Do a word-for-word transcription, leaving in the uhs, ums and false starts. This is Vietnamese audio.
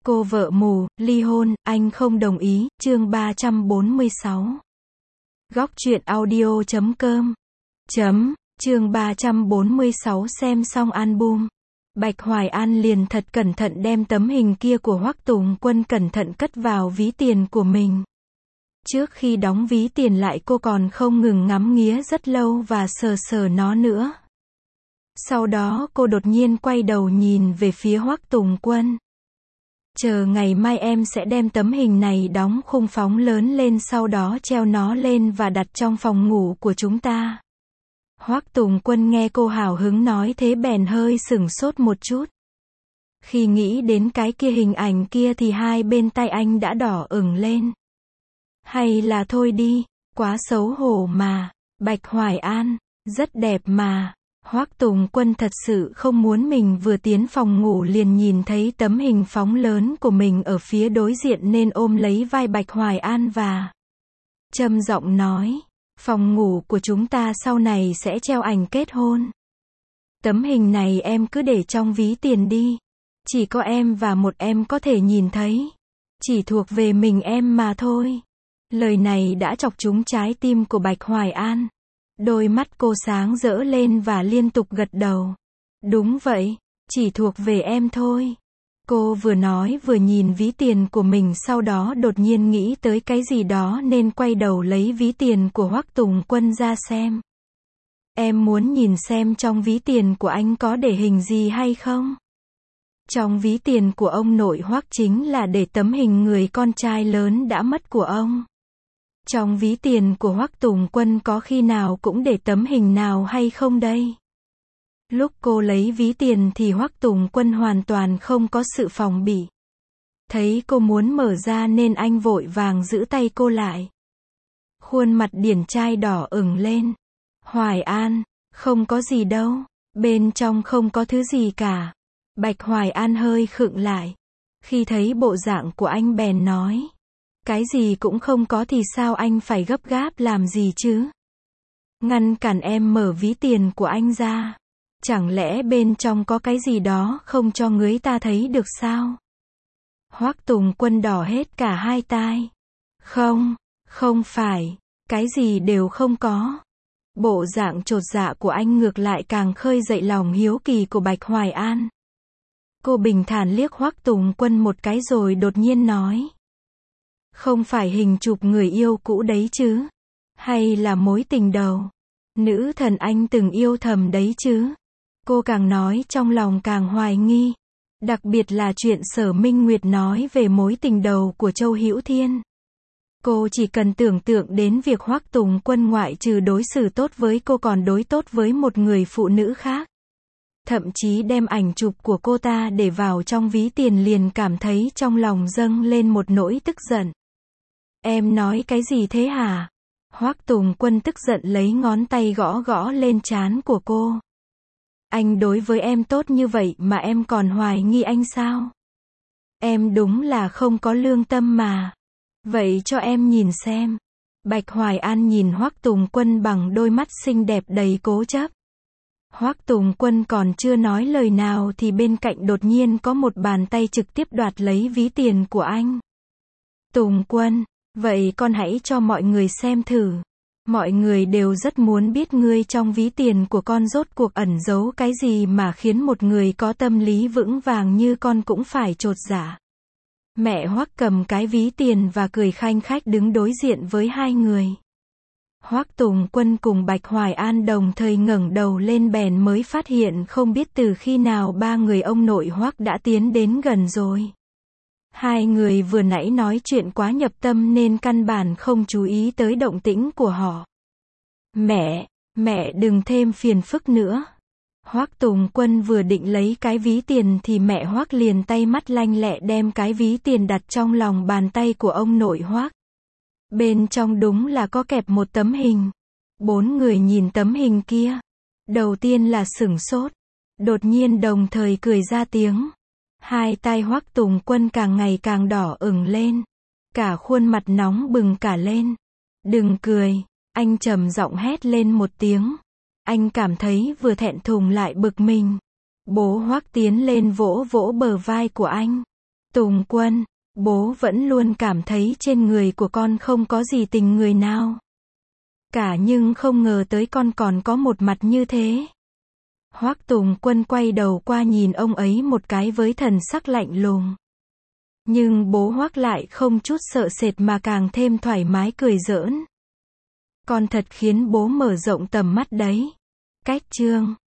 Cô vợ mù, ly hôn, anh không đồng ý, chương ba trăm bốn mươi sáu. Góc truyện audio chấm com. Chấm, chương ba trăm bốn mươi sáu xem xong album. Bạch Hoài An liền thật cẩn thận đem tấm hình kia của Hoắc Tùng Quân cẩn thận cất vào ví tiền của mình. Trước khi đóng ví tiền lại cô còn không ngừng ngắm nghía rất lâu và sờ sờ nó nữa. Sau đó cô đột nhiên quay đầu nhìn về phía Hoắc Tùng Quân. Chờ ngày mai em sẽ đem tấm hình này đóng khung phóng lớn lên, sau đó treo nó lên và đặt trong phòng ngủ của chúng ta. Hoắc Tùng Quân nghe cô hào hứng nói thế bèn hơi sửng sốt một chút. Khi nghĩ đến cái kia hình ảnh kia thì hai bên tay anh đã đỏ ửng lên. Hay là thôi đi, quá xấu hổ mà. Bạch Hoài An, rất đẹp mà. Hoắc Tùng Quân thật sự không muốn mình vừa tiến phòng ngủ liền nhìn thấy tấm hình phóng lớn của mình ở phía đối diện nên ôm lấy vai Bạch Hoài An và trầm giọng nói, phòng ngủ của chúng ta sau này sẽ treo ảnh kết hôn. Tấm hình này em cứ để trong ví tiền đi. Chỉ có em và một em có thể nhìn thấy. Chỉ thuộc về mình em mà thôi. Lời này đã chọc trúng trái tim của Bạch Hoài An. Đôi mắt cô sáng rỡ lên và liên tục gật đầu. Đúng vậy, chỉ thuộc về em thôi. Cô vừa nói vừa nhìn ví tiền của mình, sau đó đột nhiên nghĩ tới cái gì đó nên quay đầu lấy ví tiền của Hoắc Tùng Quân ra xem. Em muốn nhìn xem trong ví tiền của anh có để hình gì hay không? Trong ví tiền của ông nội Hoắc chính là để tấm hình người con trai lớn đã mất của ông. Trong ví tiền của Hoắc Tùng Quân có khi nào cũng để tấm hình nào hay không đây? Lúc cô lấy ví tiền thì Hoắc Tùng Quân hoàn toàn không có sự phòng bị. Thấy cô muốn mở ra nên anh vội vàng giữ tay cô lại. Khuôn mặt điển trai đỏ ửng lên. Hoài An, không có gì đâu, bên trong không có thứ gì cả. Bạch Hoài An hơi khựng lại. Khi thấy bộ dạng của anh bèn nói. Cái gì cũng không có thì sao anh phải gấp gáp làm gì chứ? Ngăn cản em mở ví tiền của anh ra. Chẳng lẽ bên trong có cái gì đó không cho người ta thấy được sao? Hoắc Tùng Quân đỏ hết cả hai tai. Không, không phải, cái gì đều không có. Bộ dạng chột dạ của anh ngược lại càng khơi dậy lòng hiếu kỳ của Bạch Hoài An. Cô bình thản liếc Hoắc Tùng Quân một cái rồi đột nhiên nói. Không phải hình chụp người yêu cũ đấy chứ? Hay là mối tình đầu? Nữ thần anh từng yêu thầm đấy chứ? Cô càng nói trong lòng càng hoài nghi. Đặc biệt là chuyện Sở Minh Nguyệt nói về mối tình đầu của Châu Hữu Thiên. Cô chỉ cần tưởng tượng đến việc Hoắc Tùng Quân ngoại trừ đối xử tốt với cô còn đối tốt với một người phụ nữ khác. Thậm chí đem ảnh chụp của cô ta để vào trong ví tiền liền cảm thấy trong lòng dâng lên một nỗi tức giận. Em nói cái gì thế hả? Hoắc Tùng Quân tức giận lấy ngón tay gõ gõ lên trán của cô. Anh đối với em tốt như vậy mà em còn hoài nghi anh sao? Em đúng là không có lương tâm mà. Vậy cho em nhìn xem. Bạch Hoài An nhìn Hoắc Tùng Quân bằng đôi mắt xinh đẹp đầy cố chấp. Hoắc Tùng Quân còn chưa nói lời nào thì bên cạnh đột nhiên có một bàn tay trực tiếp đoạt lấy ví tiền của anh. Tùng Quân, vậy con hãy cho mọi người xem thử. Mọi người đều rất muốn biết ngươi trong ví tiền của con rốt cuộc ẩn giấu cái gì mà khiến một người có tâm lý vững vàng như con cũng phải chột dạ. Mẹ Hoắc cầm cái ví tiền và cười khanh khách đứng đối diện với hai người. Hoắc Tùng Quân cùng Bạch Hoài An đồng thời ngẩng đầu lên bèn mới phát hiện không biết từ khi nào ba người ông nội Hoắc đã tiến đến gần rồi. Hai người vừa nãy nói chuyện quá nhập tâm nên căn bản không chú ý tới động tĩnh của họ. Mẹ, mẹ đừng thêm phiền phức nữa. Hoắc Tùng Quân vừa định lấy cái ví tiền thì mẹ Hoắc liền tay mắt lanh lẹ đem cái ví tiền đặt trong lòng bàn tay của ông nội Hoắc. Bên trong đúng là có kẹp một tấm hình. Bốn người nhìn tấm hình kia. Đầu tiên là sửng sốt. Đột nhiên đồng thời cười ra tiếng. Hai tai Hoắc Tùng Quân càng ngày càng đỏ ửng lên. Cả khuôn mặt nóng bừng cả lên. Đừng cười, anh trầm giọng hét lên một tiếng. Anh cảm thấy vừa thẹn thùng lại bực mình. Bố Hoắc tiến lên vỗ vỗ bờ vai của anh. Tùng Quân, bố vẫn luôn cảm thấy trên người của con không có gì tình người nào cả, nhưng không ngờ tới con còn có một mặt như thế. Hoắc Tùng Quân quay đầu qua nhìn ông ấy một cái với thần sắc lạnh lùng. Nhưng bố Hoắc lại không chút sợ sệt mà càng thêm thoải mái cười giỡn. Con thật khiến bố mở rộng tầm mắt đấy. Cách chương